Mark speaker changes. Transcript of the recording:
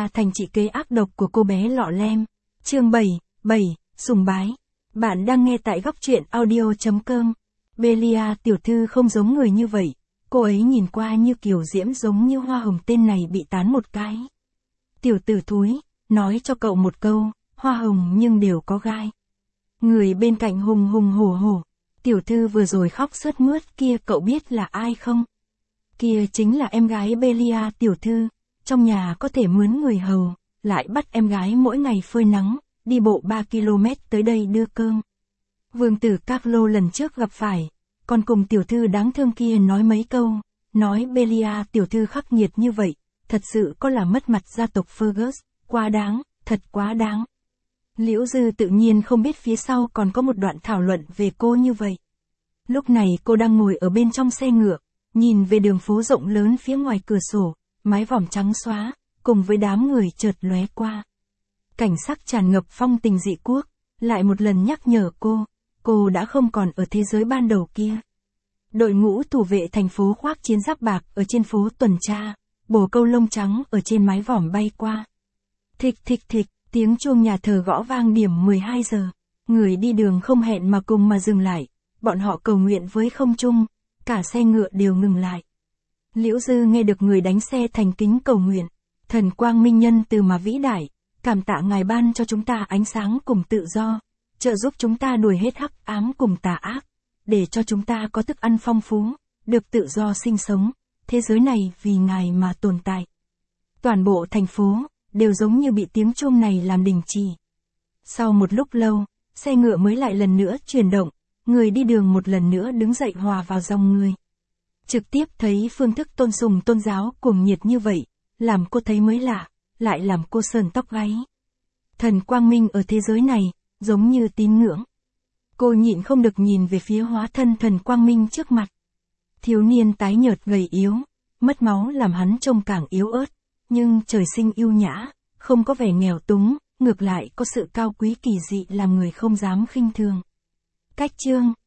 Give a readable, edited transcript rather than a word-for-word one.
Speaker 1: ra thành chị kế ác độc của cô bé lọ lem. Chương 7, sùng bái. Bạn đang nghe tại góc truyện audio.com. Belia tiểu thư không giống người như vậy, cô ấy nhìn qua như kiều diễm giống như hoa hồng, tên này bị tán một cái. Tiểu tử thúi, nói cho cậu một câu, hoa hồng nhưng đều có gai. Người bên cạnh hùng hùng hổ hổ. Tiểu thư vừa rồi khóc sướt mướt kia, cậu biết là ai không? Kia chính là em gái Belia tiểu thư, trong nhà có thể mướn người hầu, lại bắt em gái mỗi ngày phơi nắng, đi bộ 3 km tới đây đưa cơm. Vương tử Carlo lần trước gặp phải, còn cùng tiểu thư đáng thương kia nói mấy câu, nói Belia tiểu thư khắc nghiệt như vậy, thật sự có là mất mặt gia tộc Fergus, quá đáng, thật quá đáng. Liễu Dư tự nhiên không biết phía sau còn có một đoạn thảo luận về cô như vậy. Lúc này cô đang ngồi ở bên trong xe ngựa, nhìn về đường phố rộng lớn phía ngoài cửa sổ, mái vòm trắng xóa, cùng với đám người chợt lóe qua. Cảnh sắc tràn ngập phong tình dị quốc, lại một lần nhắc nhở cô đã không còn ở thế giới ban đầu kia. Đội ngũ thủ vệ thành phố khoác chiến giáp bạc ở trên phố tuần tra, bồ câu lông trắng ở trên mái vòm bay qua. Thịch thịch thịch, tiếng chuông nhà thờ gõ vang điểm 12 giờ. Người đi đường không hẹn mà cùng mà dừng lại, bọn họ cầu nguyện với không trung, cả xe ngựa đều ngừng lại. Liễu Dư nghe được người đánh xe thành kính cầu nguyện, thần quang minh nhân từ mà vĩ đại, cảm tạ ngài ban cho chúng ta ánh sáng cùng tự do, trợ giúp chúng ta đuổi hết hắc ám cùng tà ác, để cho chúng ta có thức ăn phong phú, được tự do sinh sống, thế giới này vì ngài mà tồn tại. Toàn bộ thành phố đều giống như bị tiếng chuông này làm đình trì. Sau một lúc lâu, xe ngựa mới lại lần nữa chuyển động, người đi đường một lần nữa đứng dậy hòa vào dòng người. Trực tiếp thấy phương thức tôn sùng tôn giáo cuồng nhiệt như vậy, làm cô thấy mới lạ, lại làm cô sờn tóc gáy. Thần quang minh ở thế giới này, giống như tín ngưỡng. Cô nhịn không được nhìn về phía hóa thân thần quang minh trước mặt. Thiếu niên tái nhợt gầy yếu, mất máu làm hắn trông càng yếu ớt, nhưng trời sinh yêu nhã, không có vẻ nghèo túng, ngược lại có sự cao quý kỳ dị làm người không dám khinh thường. Cách chương